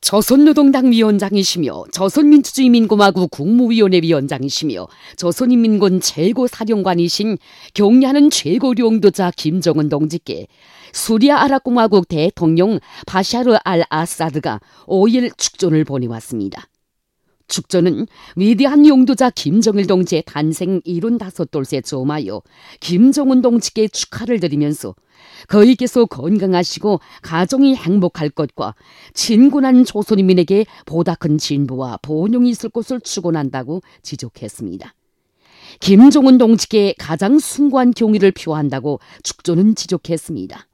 조선노동당 위원장이시며 조선민주주의민공화국 국무위원회 위원장이시며 조선인민군 최고사령관이신 경례하는 최고領導자 김정은 동지께 수리아 아랍공화국 대통령 바샤르 알 아사드가 5일 축전을 보내왔습니다. 축전은 위대한 용도자 김정일 동지의 탄생 75돌째 조마여 김정은 동지께 축하를 드리면서 거의께서 건강하시고 가정이 행복할 것과 진군한 조선인민에게 보다 큰 진보와 번영이 있을 것을 축원한다고 지적했습니다. 김정은 동지께 가장 숭고한 경의를 표한다고 축전은 지적했습니다.